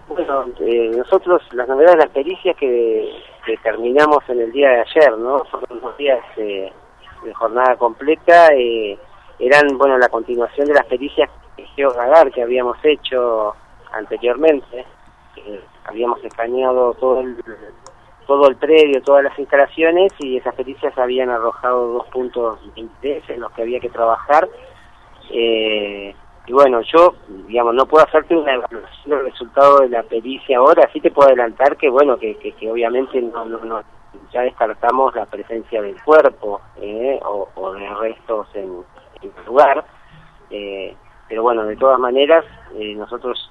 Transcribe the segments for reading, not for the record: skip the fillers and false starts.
Bueno, nosotros, las novedades de las pericias que terminamos en el día de ayer, ¿no? Fueron unos días de jornada completa, eran, bueno, la continuación de las pericias georradar que habíamos hecho anteriormente. Habíamos escaneado todo el predio, todas las instalaciones, y esas pericias habían arrojado 2 puntos de interés en los que había que trabajar. Y bueno, yo, digamos, no puedo hacerte una evaluación del resultado de la pericia ahora, sí te puedo adelantar que, bueno, que obviamente no ya descartamos la presencia del cuerpo o de restos en el lugar, pero bueno, de todas maneras, nosotros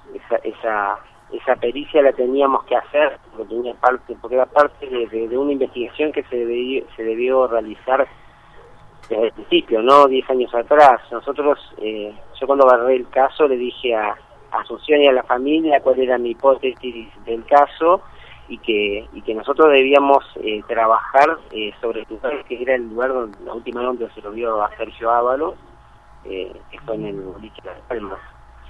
esa pericia la teníamos que hacer, porque era parte de una investigación que se debió realizar desde el principio, ¿no? 10 años atrás. Nosotros, yo cuando agarré el caso le dije a Asunción y a la familia cuál era mi hipótesis del caso y que nosotros debíamos trabajar sobre el lugar, que era el lugar donde la última vez donde se lo vio a Sergio Ábalos, que fue en el boliche de Las Palmas.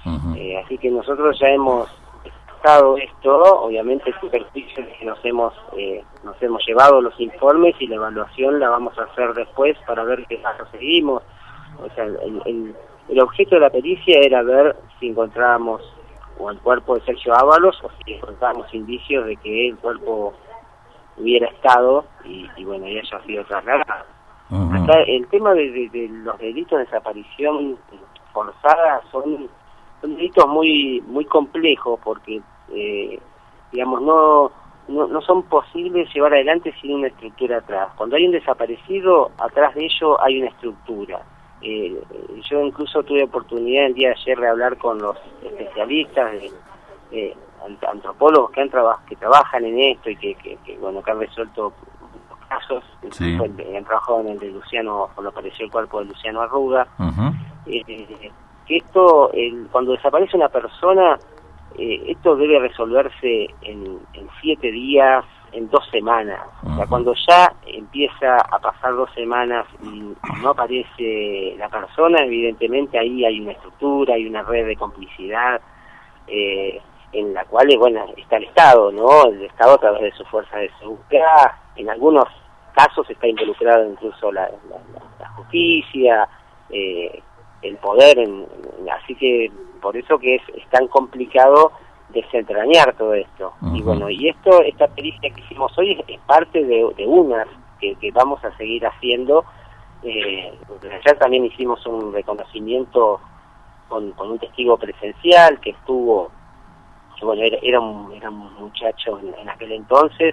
Así que nosotros ya hemos esto, obviamente el superficie que nos hemos llevado los informes, y la evaluación la vamos a hacer después para ver qué paso seguimos. O sea, el objeto de la pericia era ver si encontrábamos o el cuerpo de Sergio Ábalos o si encontrábamos indicios de que el cuerpo hubiera estado y bueno, ya haya sido trasladado. Acá el tema de los delitos de desaparición forzada son delitos muy complejos porque digamos no son posibles llevar adelante sin una estructura atrás. Cuando hay un desaparecido, atrás de ello hay una estructura. Yo incluso tuve oportunidad el día de ayer de hablar con los especialistas, antropólogos que trabajan en esto y que bueno, que han resuelto los casos. Sí. Han trabajado en el de Luciano, cuando apareció el cuerpo de Luciano Arruga. Que esto, cuando desaparece una persona, esto debe resolverse en 7 días, en 2 semanas. O sea, cuando ya empieza a pasar 2 semanas y no aparece la persona, evidentemente ahí hay una estructura, hay una red de complicidad, en la cual, bueno, está el Estado, ¿no? El Estado a través de su fuerza de seguridad, en algunos casos está involucrado incluso la justicia, el poder, así que por eso que es tan complicado desentrañar todo esto. Y bueno, y esta pericia que hicimos hoy es parte de unas que vamos a seguir haciendo. Ayer también hicimos un reconocimiento con un testigo presencial que estuvo, bueno, era un muchacho en aquel entonces,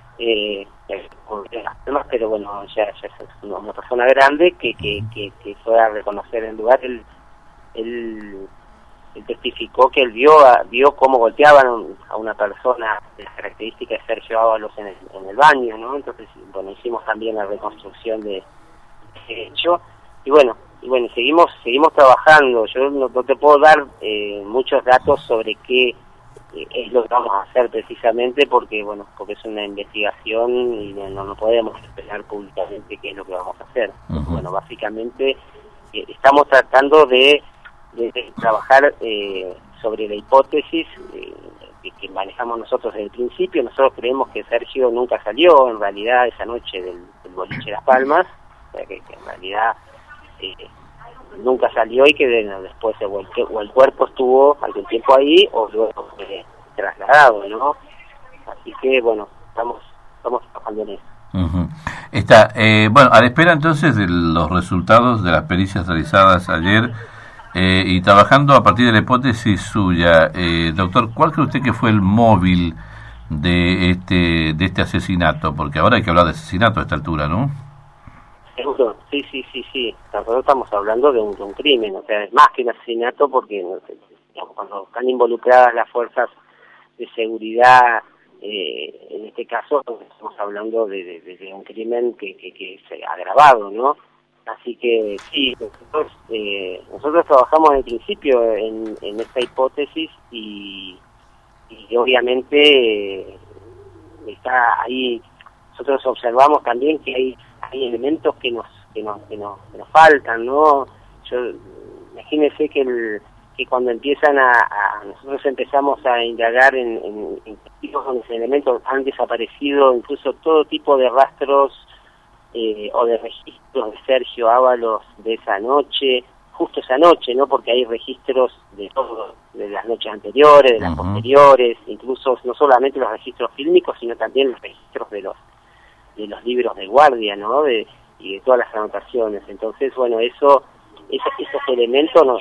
pero bueno, ya es una persona grande que fue a reconocer el lugar. Él testificó que él vio cómo golpeaban a una persona de las características de Sergio Ábalos en el baño, ¿no? Entonces, bueno, hicimos también la reconstrucción de ese hecho, y bueno, seguimos trabajando. Yo no te puedo dar muchos datos sobre qué es lo que vamos a hacer precisamente porque es una investigación y no podemos expresar públicamente qué es lo que vamos a hacer. Bueno, básicamente estamos tratando de trabajar sobre la hipótesis que manejamos nosotros desde el principio. Nosotros creemos que Sergio nunca salió en realidad esa noche del boliche de Las Palmas, o sea que en realidad nunca salió y que después o el cuerpo estuvo algún tiempo ahí o luego fue trasladado, ¿no? Así que bueno, estamos trabajando en eso. Está, bueno, a la espera entonces de los resultados de las pericias realizadas ayer y trabajando a partir de la hipótesis suya, doctor, ¿cuál cree usted que fue el móvil de este asesinato? Porque ahora hay que hablar de asesinato a esta altura, ¿no? Seguro, sí. Nosotros estamos hablando de un crimen, o sea, es más que un asesinato porque digamos, cuando están involucradas las fuerzas de seguridad, en este caso estamos hablando de un crimen que es agravado, ¿no? Así que sí, nosotros trabajamos en el principio en esta hipótesis y obviamente está ahí. Nosotros observamos también que hay elementos que nos faltan, ¿no? Imagínense que que cuando empiezan nosotros empezamos a indagar en tipos donde los elementos han desaparecido, incluso todo tipo de rastros o de registros de Sergio Ábalos de esa noche, justo esa noche, ¿no? Porque hay registros de todo, de las noches anteriores, de las posteriores, incluso no solamente los registros fílmicos, sino también los registros de los libros de guardia, ¿no? Y de todas las anotaciones. Entonces, bueno, esos elementos nos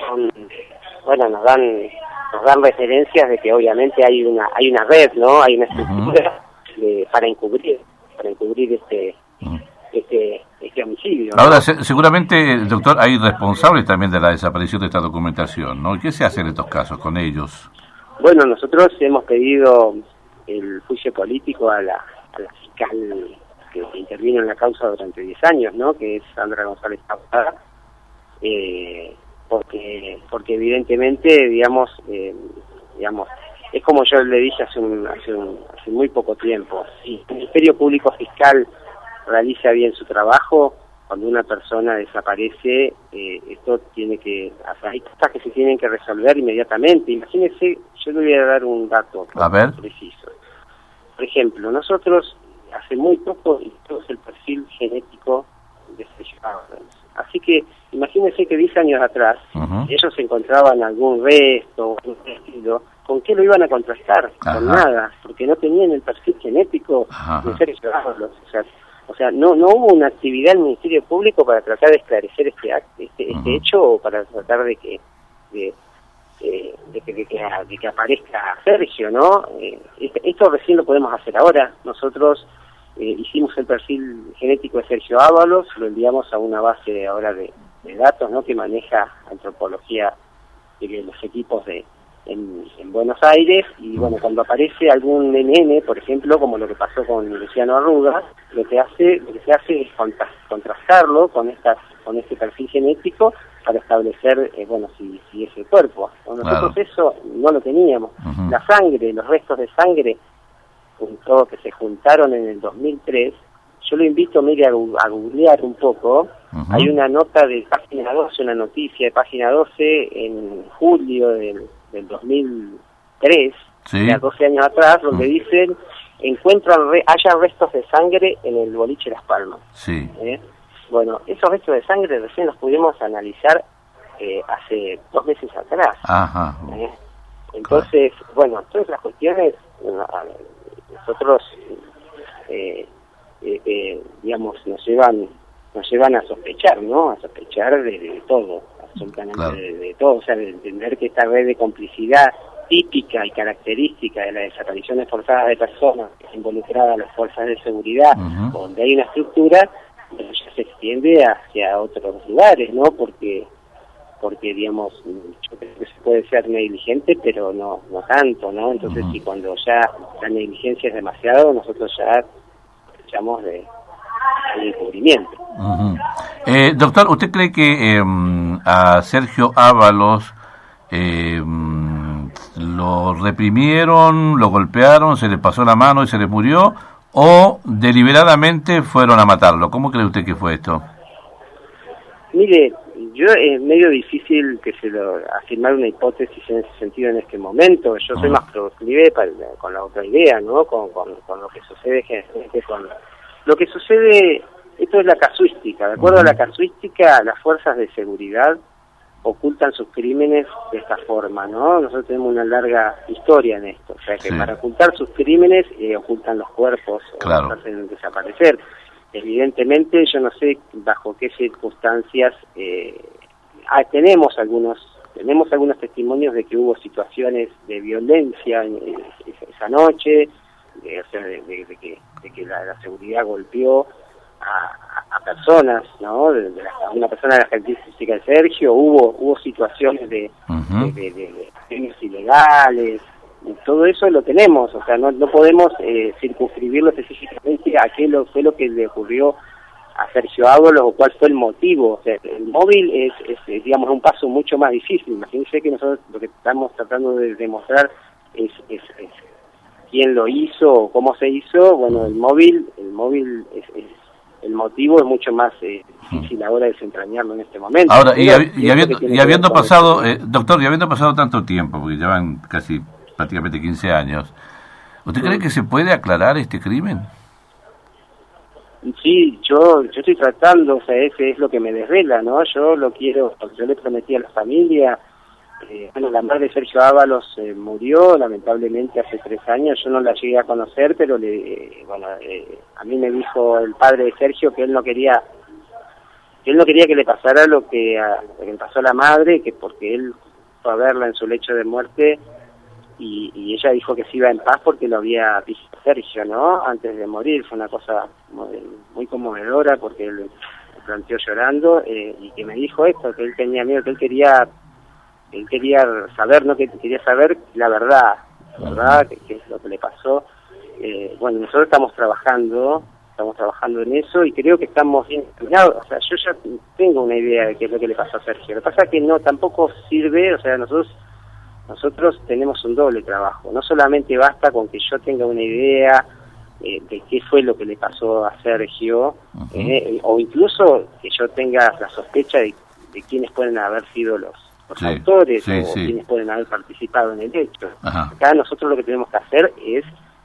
dan referencias de que obviamente hay una red, ¿no? Hay una estructura para encubrir este homicidio, ¿no? Ahora, seguramente, doctor, hay responsables también de la desaparición de esta documentación, ¿no? ¿Qué se hace en estos casos con ellos? Bueno, nosotros hemos pedido el juicio político a la fiscal que intervino en la causa durante 10 años, ¿no? Que es Sandra González Taboada, porque evidentemente, digamos, es como yo le dije hace muy poco tiempo, si el Ministerio Público Fiscal realiza bien su trabajo, cuando una persona desaparece, esto hay cosas que se tienen que resolver inmediatamente. Imagínese, yo le voy a dar un dato preciso. Por ejemplo, nosotros hace muy poco hicimos el perfil genético de Sergio Ábalos. Así que imagínense que 10 años atrás ellos encontraban algún resto, algún estilo, ¿con qué lo iban a contrastar? Con nada, porque no tenían el perfil genético de Sergio Ábalos. O sea, no hubo una actividad del Ministerio Público para tratar de esclarecer este hecho, o para tratar de que aparezca Sergio, ¿no? Esto recién lo podemos hacer ahora. Nosotros hicimos el perfil genético de Sergio Ábalos, lo enviamos a una base ahora de datos, ¿no? Que maneja antropología de los equipos en Buenos Aires, y bueno, cuando aparece algún NN, por ejemplo, como lo que pasó con Luciano Arruga, lo que se hace es contrastarlo con este perfil genético para establecer, si es el cuerpo. Nosotros eso no lo teníamos. La sangre, los restos de sangre que se juntaron en el 2003, yo lo invito, mire, a googlear un poco. Hay una nota de página 12, una noticia de página 12 en julio del 2003, ya 12 años atrás, donde dicen, hayan restos de sangre en el boliche Las Palmas. Bueno, esos restos de sangre recién los pudimos analizar hace 2 meses atrás. Entonces, bueno, todas las cuestiones, nosotros, digamos, nos llevan a sospechar, ¿no? A sospechar de todo, absolutamente de todo. O sea, de entender que esta red de complicidad típica y característica de las desapariciones forzadas de personas involucradas a las fuerzas de seguridad, donde hay una estructura, pero ya se extiende hacia otros lugares, ¿no? Porque digamos, yo creo que se puede ser negligente, pero no tanto, ¿no? Entonces, si cuando ya la negligencia es demasiado, nosotros ya echamos de encubrimiento. Doctor, ¿usted cree que a Sergio Ábalos lo reprimieron, lo golpearon, se le pasó la mano y se le murió, o deliberadamente fueron a matarlo? ¿Cómo cree usted que fue esto? Mire, es medio difícil afirmar una hipótesis en ese sentido en este momento. Yo soy más proclive con la otra idea, ¿no? Con lo que sucede generalmente lo que sucede. Esto es la casuística. De acuerdo a la casuística, las fuerzas de seguridad ocultan sus crímenes de esta forma, ¿no? Nosotros tenemos una larga historia en esto. O sea, que para ocultar sus crímenes ocultan los cuerpos, o los hacen desaparecer. Evidentemente, yo no sé bajo qué circunstancias tenemos algunos testimonios de que hubo situaciones de violencia esa noche, de que la seguridad golpeó a personas, ¿no? A una persona de la característica de Sergio, hubo situaciones de crímenes ilegales. Todo eso lo tenemos, o sea, no podemos circunscribirlo específicamente a qué fue lo que le ocurrió a Sergio Ábalos o cuál fue el motivo. O sea, el móvil es digamos, un paso mucho más difícil. Imagínense que nosotros lo que estamos tratando de demostrar es quién lo hizo o cómo se hizo. Bueno, el móvil el motivo es mucho más difícil ahora desentrañarlo en este momento. Ahora, habiendo pasado, doctor, y habiendo pasado tanto tiempo, porque llevan casi prácticamente 15 años, ¿usted cree que se puede aclarar este crimen? Sí, yo estoy tratando, o sea, ese es lo que me desvela, ¿no? Yo le prometí a la familia, bueno, la madre de Sergio Ábalos murió, lamentablemente, hace 3 años, yo no la llegué a conocer, pero a mí me dijo el padre de Sergio que él no quería que le pasara lo que le pasó a la madre, que porque él fue a verla en su lecho de muerte, y ella dijo que se iba en paz porque lo había visto Sergio, ¿no? Antes de morir. Fue una cosa muy conmovedora porque él me planteó llorando y que me dijo esto, que él tenía miedo, que él quería saber, ¿no? Que quería saber la verdad, que es lo que le pasó. Bueno, nosotros estamos trabajando en eso y creo que estamos bien encaminados. O sea, yo ya tengo una idea de qué es lo que le pasó a Sergio. Lo que pasa es que no, tampoco sirve, o sea, nosotros tenemos un doble trabajo. No solamente basta con que yo tenga una idea de qué fue lo que le pasó a Sergio, o incluso que yo tenga la sospecha de quiénes pueden haber sido los autores o quienes pueden haber participado en el hecho. Acá nosotros lo que tenemos que hacer es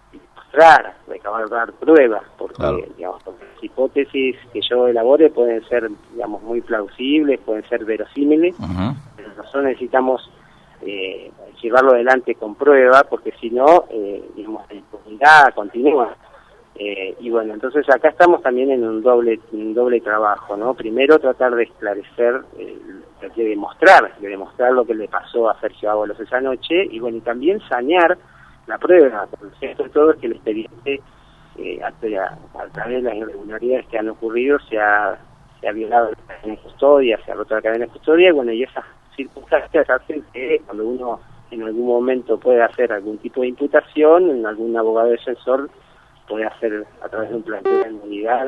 recabar pruebas, porque, porque las hipótesis que yo elabore pueden ser, muy plausibles, pueden ser verosímiles, pero nosotros necesitamos llevarlo adelante con prueba, porque si no, la impunidad continúa. Y bueno, entonces acá estamos también en un doble trabajo, ¿no? Primero tratar de esclarecer, de demostrar lo que le pasó a Sergio Ábalos esa noche, y bueno, y también sanear la prueba. Por el cierto de todo es que el expediente, a través de las irregularidades que han ocurrido, se ha violado la cadena de custodia, se ha roto la cadena de custodia, y bueno, y esas circunstancias hacen que cuando uno en algún momento puede hacer algún tipo de imputación, en algún abogado defensor puede hacer a través de un planteo de inmunidad,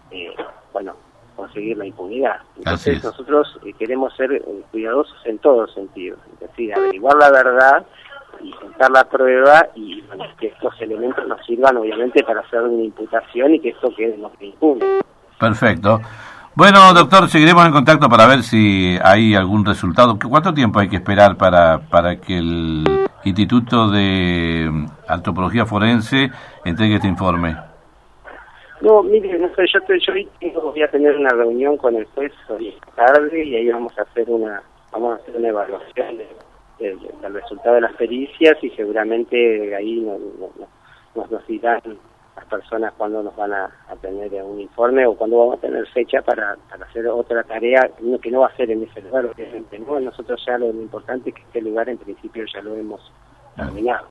conseguir la impunidad. Entonces nosotros queremos ser cuidadosos en todos los sentidos, es decir, averiguar la verdad y juntar la prueba y que estos elementos nos sirvan obviamente para hacer una imputación y que esto quede no que impune. Perfecto. Bueno, doctor, seguiremos en contacto para ver si hay algún resultado. ¿Cuánto tiempo hay que esperar para que el Instituto de Antropología Forense entregue este informe? No, mire, no sé, yo voy a tener una reunión con el juez hoy esta tarde y ahí vamos a hacer una evaluación del resultado de las pericias y seguramente ahí nos dirán las personas cuándo nos van a tener un informe o cuándo vamos a tener fecha para hacer otra tarea que no va a ser en ese lugar, obviamente, ¿no? Nosotros ya lo importante es que este lugar en principio ya lo hemos terminado.